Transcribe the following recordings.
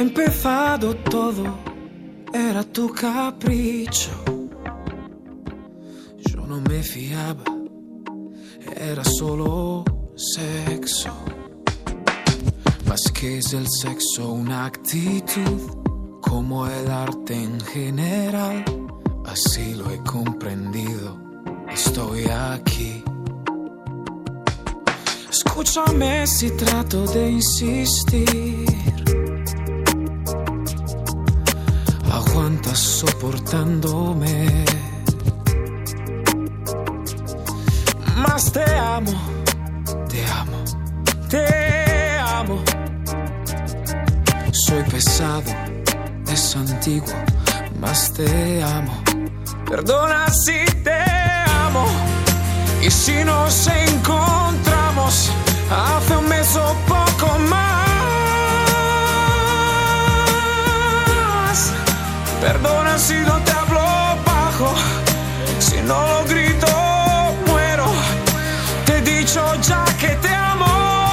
empezado todo, era tu capricho. Yo no me fiaba, era solo sexo. Más que es el sexo, una actitud, como el arte en general. Así lo he comprendido, estoy aquí. Escúchame si trato de insistir. Aguantas soportándome. Más te amo, te amo, te amo. Soy pesado, es antiguo, más te amo. Perdona si te amo. Y si nos encontramos hace un mes o poco más. Perdona si no te hablo bajo, si no lo grito muero. Te he dicho ya que te amo.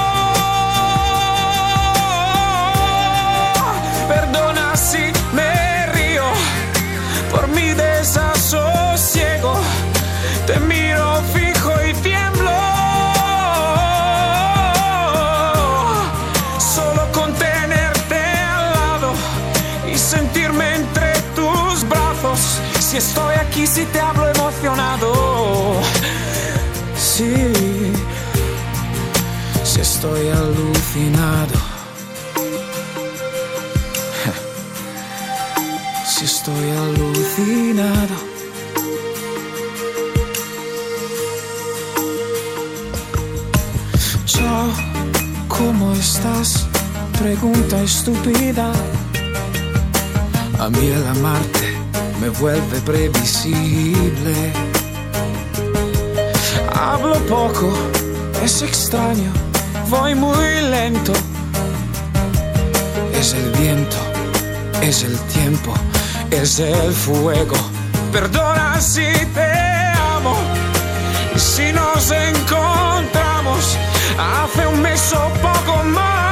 Perdona si me río por mi desasosiego. Te miro fijo y tiemblo. Solo con tenerte al lado y sentirme entre tus brazos. Si estoy aquí, si te hablo emocionado. Sí, si estoy alucinado. Si estoy alucinado. Chao, ¿cómo estás? Pregunta estúpida. A mí el amarte me vuelve previsible. Hablo poco, es extraño, voy muy lento. Es el viento, es el tiempo, es el fuego. Perdona si te amo. Y si nos encontramos hace un mes o poco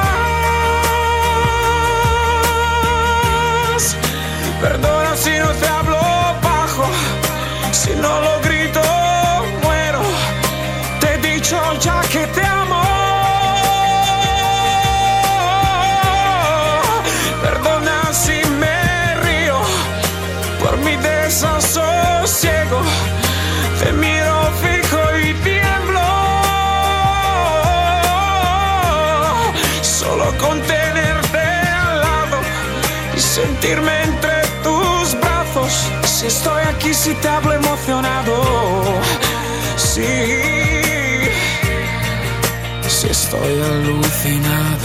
más. Perdona si no te hablo bajo, si no lo grito muero. Te he dicho ya que te amo. Perdona si me río por mi desasosiego. Te miro fijo y tiemblo. Solo con tenerte al lado y sentirme entre tus brazos. Si estoy aquí, si te hablo emocionado. Sí, si estoy alucinado.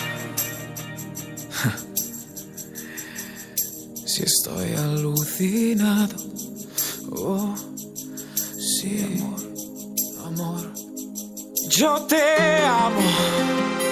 Si estoy alucinado. Oh, sí, amor, amor. Yo te amo.